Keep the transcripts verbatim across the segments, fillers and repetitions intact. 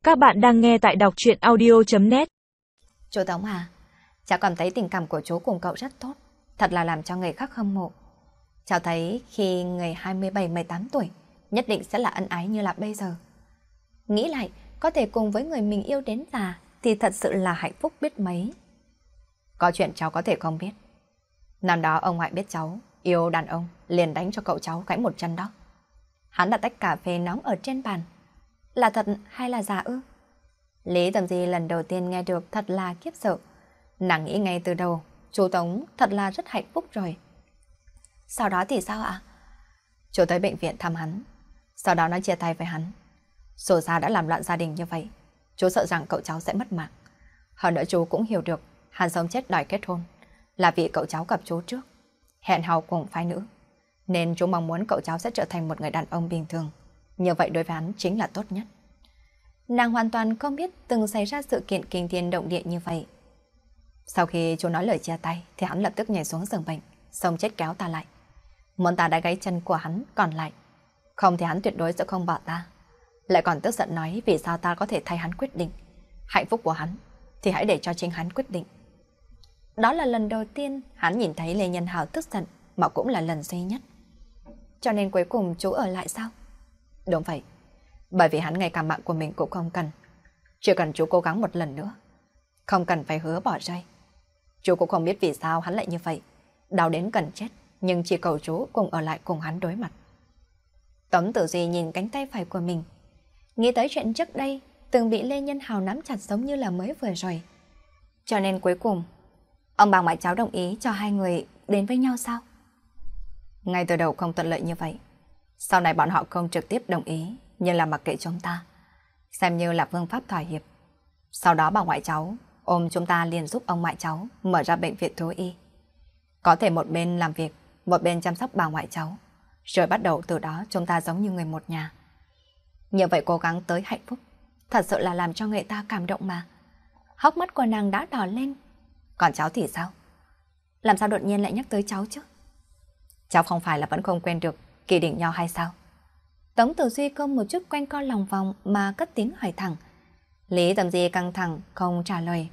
Các bạn đang nghe tại đọc truyện audio chấm net. Chú Tống à, cháu cảm thấy tình cảm của chú cùng cậu rất tốt, thật là làm cho người khác hâm mộ. Cháu thấy khi người hai mươi bảy mười tám tuổi, nhất định sẽ là ân ái như là bây giờ. Nghĩ lại, có thể cùng với người mình yêu đến già thì thật sự là hạnh phúc biết mấy. Có chuyện cháu có thể không biết. Năm đó ông ngoại biết cháu yêu đàn ông, liền đánh cho cậu cháu gãy một chân đó. Hắn đặt tách cà phê nóng ở trên bàn. Là thật hay là giả ư? Lý Tầm Di lần đầu tiên nghe được thật là khiếp sợ. Nàng nghĩ ngay từ đầu, chú Tống thật là rất hạnh phúc rồi. Sau đó thì sao ạ? Chú tới bệnh viện thăm hắn, sau đó nó chia tay với hắn. Dù sao đã làm loạn gia đình như vậy, chú sợ rằng cậu cháu sẽ mất mạng. Hơn nữa chú cũng hiểu được hắn sống chết đòi kết hôn là vì cậu cháu gặp chú trước, hẹn hò cùng phái nữ, nên chú mong muốn cậu cháu sẽ trở thành một người đàn ông bình thường. Như vậy đối với hắn chính là tốt nhất. Nàng hoàn toàn không biết từng xảy ra sự kiện kinh thiên động địa như vậy. Sau khi chú nói lời chia tay thì hắn lập tức nhảy xuống giường bệnh, xông chết kéo ta lại. Muốn ta đã gãy chân của hắn còn lại, không thì hắn tuyệt đối sẽ không bỏ ta. Lại còn tức giận nói vì sao ta có thể thay hắn quyết định. Hạnh phúc của hắn thì hãy để cho chính hắn quyết định. Đó là lần đầu tiên hắn nhìn thấy Lê Nhân Hào tức giận, mà cũng là lần duy nhất. Cho nên cuối cùng chú ở lại sao? Đúng vậy, bởi vì hắn ngay cả mạng của mình cũng không cần. Chỉ cần chú cố gắng một lần nữa, không cần phải hứa bỏ rơi. Chú cũng không biết vì sao hắn lại như vậy, đau đến cần chết, nhưng chỉ cầu chú cùng ở lại cùng hắn đối mặt. Tống Tử Duy nhìn cánh tay phải của mình, nghĩ tới chuyện trước đây từng bị Lê Nhân Hào nắm chặt giống như là mới vừa rồi. Cho nên cuối cùng ông bà ngoại cháu đồng ý cho hai người đến với nhau sao? Ngay từ đầu không thuận lợi như vậy, sau này bọn họ không trực tiếp đồng ý, nhưng là mặc kệ chúng ta, xem như là phương pháp thỏa hiệp. Sau đó bà ngoại cháu ôm chúng ta liền giúp ông ngoại cháu mở ra bệnh viện thú y. Có thể một bên làm việc, một bên chăm sóc bà ngoại cháu. Rồi bắt đầu từ đó chúng ta giống như người một nhà. Như vậy cố gắng tới hạnh phúc, thật sự là làm cho người ta cảm động mà. Hốc mắt của nàng đã đỏ lên. Còn cháu thì sao? Làm sao đột nhiên lại nhắc tới cháu chứ? Cháu không phải là vẫn không quen được Kỳ Đình Nho hay sao? Tống Tử Duy không một chút quanh co lòng vòng mà cất tiếng hỏi thẳng. Lý Tầm Di căng thẳng không trả lời.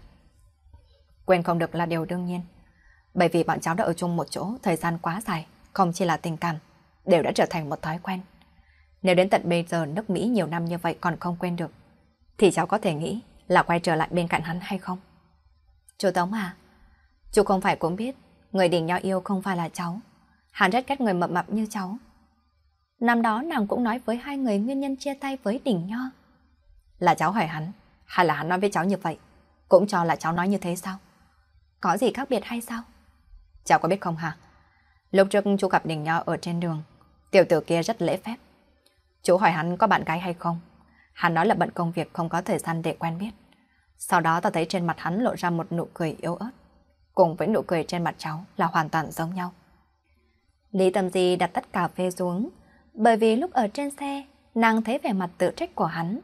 Quên không được là điều đương nhiên, bởi vì bọn cháu đã ở chung một chỗ thời gian quá dài, không chỉ là tình cảm, đều đã trở thành một thói quen. Nếu đến tận bây giờ nước Mỹ nhiều năm như vậy còn không quên được, thì cháu có thể nghĩ là quay trở lại bên cạnh hắn hay không? Chú Tống à, chú không phải cũng biết người Đình Nho yêu không phải là cháu. Hắn rất ghét người mập mập như cháu. Năm đó nàng cũng nói với hai người nguyên nhân chia tay với Đình Nho. Là cháu hỏi hắn, hay là hắn nói với cháu như vậy? Cũng cho là cháu nói như thế sao? Có gì khác biệt hay sao? Cháu có biết không hả? Lúc trước chú gặp Đình Nho ở trên đường, tiểu tử kia rất lễ phép. Chú hỏi hắn có bạn gái hay không? Hắn nói là bận công việc không có thời gian để quen biết. Sau đó ta thấy trên mặt hắn lộ ra một nụ cười yếu ớt, cùng với nụ cười trên mặt cháu là hoàn toàn giống nhau. Lý Tầm Di đặt tách cà phê xuống, bởi vì lúc ở trên xe, nàng thấy vẻ mặt tự trách của hắn.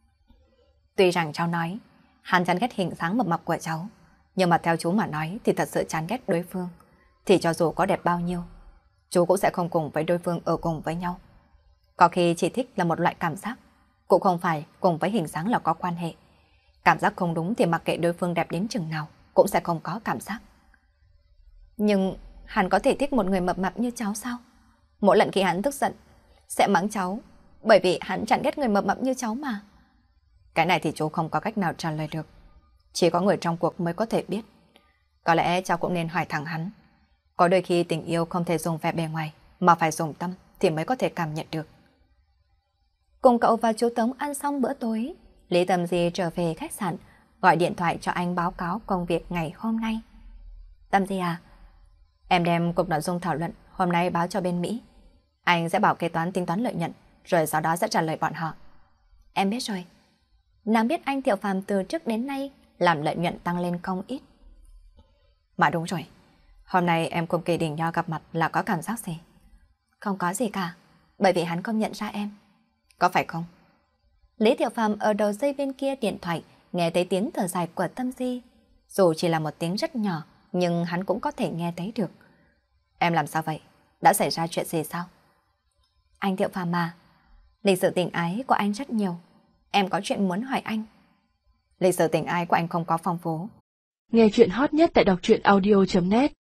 Tuy rằng cháu nói, hắn chán ghét hình dáng mập mạp của cháu, nhưng mà theo chú mà nói thì thật sự chán ghét đối phương. Thì cho dù có đẹp bao nhiêu, chú cũng sẽ không cùng với đối phương ở cùng với nhau. Có khi chỉ thích là một loại cảm giác, cũng không phải cùng với hình dáng là có quan hệ. Cảm giác không đúng thì mặc kệ đối phương đẹp đến chừng nào, cũng sẽ không có cảm giác. Nhưng hắn có thể thích một người mập mạp như cháu sao? Mỗi lần khi hắn tức giận sẽ mắng cháu, bởi vì hắn chẳng ghét người mập mạp như cháu mà. Cái này thì chú không có cách nào trả lời được, chỉ có người trong cuộc mới có thể biết. Có lẽ cháu cũng nên hỏi thẳng hắn. Có đôi khi tình yêu không thể dùng vẻ bề ngoài, mà phải dùng tâm thì mới có thể cảm nhận được. Cùng cậu và chú Tống ăn xong bữa tối, Lý Tầm Di trở về khách sạn, gọi điện thoại cho anh báo cáo công việc ngày hôm nay. Tầm Di à, em đem cục nội dung thảo luận hôm nay báo cho bên Mỹ. Anh sẽ bảo kế toán tính toán lợi nhuận, rồi sau đó sẽ trả lời bọn họ. Em biết rồi. Nàng biết anh Thiệu Phàm từ trước đến nay làm lợi nhuận tăng lên không ít. Mà đúng rồi, hôm nay em cùng Kỳ Đình Nho gặp mặt là có cảm giác gì? Không có gì cả, bởi vì hắn không nhận ra em. Có phải không? Lý Thiệu Phàm ở đầu dây bên kia điện thoại nghe thấy tiếng thở dài của Tâm Di. Dù chỉ là một tiếng rất nhỏ, nhưng hắn cũng có thể nghe thấy được. Em làm sao vậy? Đã xảy ra chuyện gì sao? Anh Thiệu Phàm mà, lịch sử tình ái của anh rất nhiều. em có chuyện muốn hỏi anh. Lịch sử tình ái của anh không có phong phú. Nghe chuyện hot nhất tại đọc truyện audio chấm net.